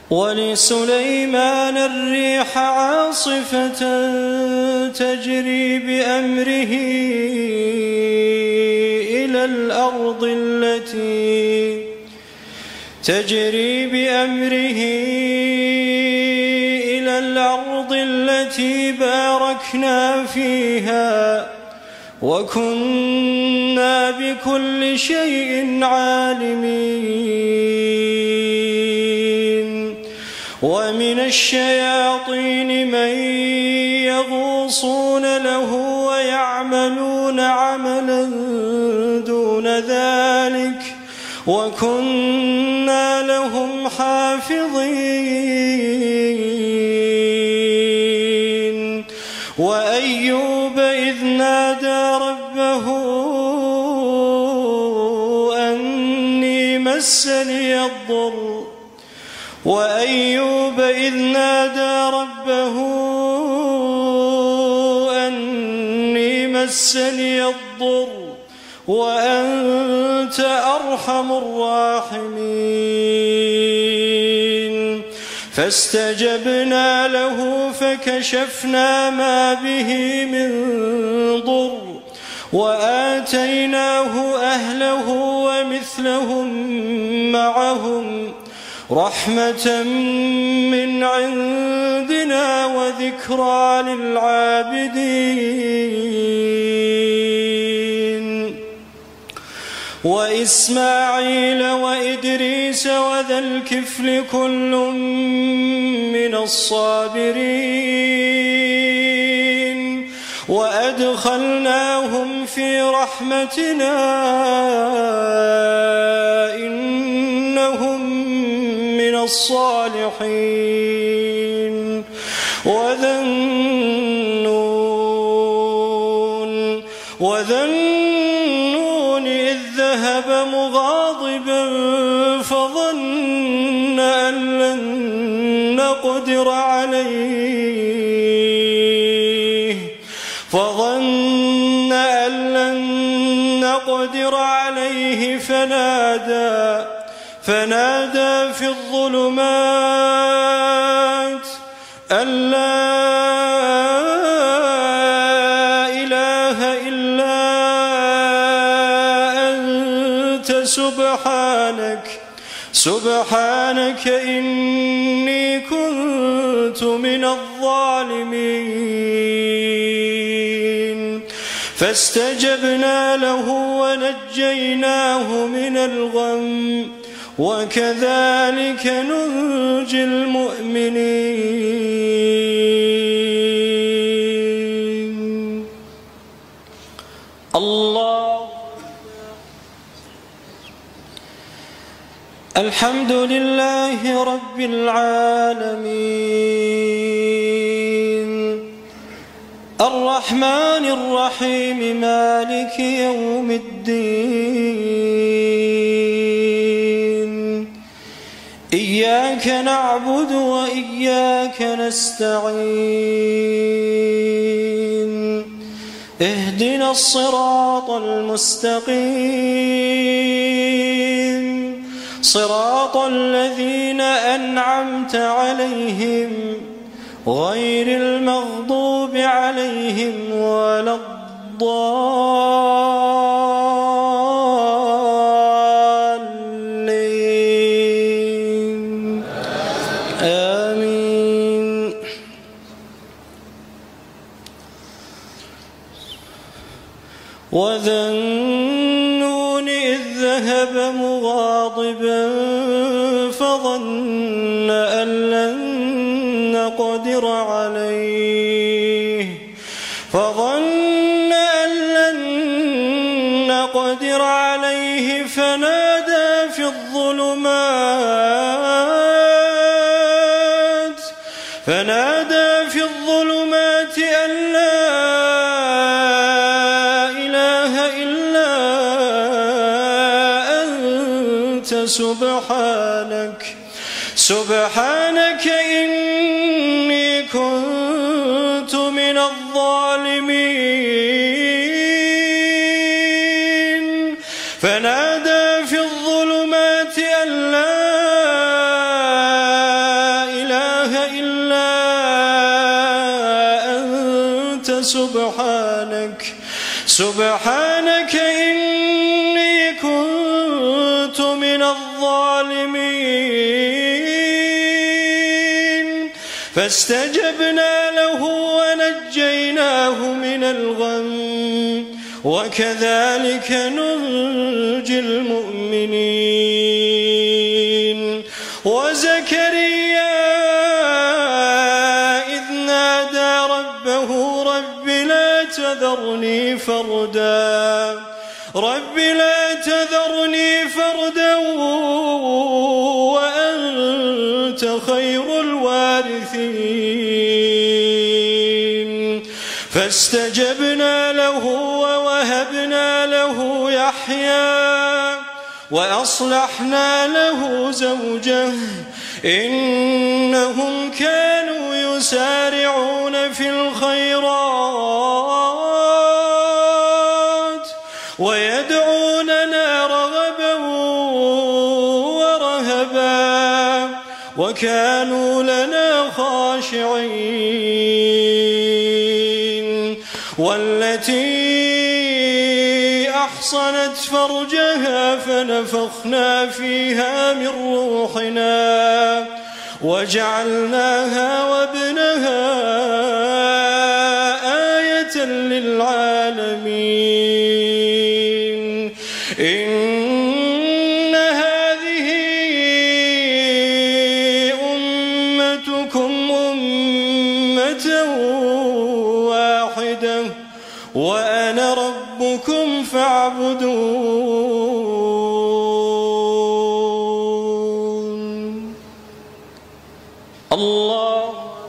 ولسليمان الريح عاصفة تجري بأمره إلى الأرض التي باركنا فيها وكنا بكل شيء عالمين. ومن الشياطين من يغوصون له ويعملون عملا دون ذلك وكنا لهم حافظين. وأيوب إذ نادى ربه أني مسني الضر وأنت أرحم الراحمين. فاستجبنا له فكشفنا ما به من ضر وآتيناه أهله ومثلهم معهم رحمة من عندنا وذكرى للعابدين. وإسماعيل وإدريس وذا الكفل كل من الصابرين وأدخلناهم في رحمتنا إنهم من الصالحين. وذا النون إذ ذهب مغاضبا فظن أن لن نقدر عليه فنادى في الظلمات أن لا إله إلا أنت سبحانك إني كنت من الظالمين. فاستجبنا له ونجيناه من الغم وكذلك ننجي المؤمنين. الله الحمد لله رب العالمين الرحمن الرحيم مالك يوم الدين إياك نعبد وإياك نستعين اهدنا الصراط المستقيم صراط الذين أنعمت عليهم غير المغضوب عليهم ولا الضالين آمين. وذا النون إذ ذهب مغاضبا فظن أن لن نقدر عليه فنادى في الظلمات أن لا إله إلا أنت سبحانك إني كنت من الظالمين. فنادى في الظلمات أن لا سبحانك إني كنت من الظالمين فاستجبنا له ونجيناه من الغم وكذلك ننجي المؤمنين وزكريا إذ نادى ربه رب لا تذرني فردا وأنت خير الوارثين فاستجبنا له ووهبنا له يحيى وأصلحنا له زوجه إنهم كانوا يسارعون في الخيرات ويدعوننا رغبا ورهبا وكانوا لنا خاشعين والتي أحصنت فرجها فنفخنا فيها من روحنا وجعلناها وابنها آية للعالمين إن هذه أمتكم أمة واحدة وأنا ربكم فاعبدون الله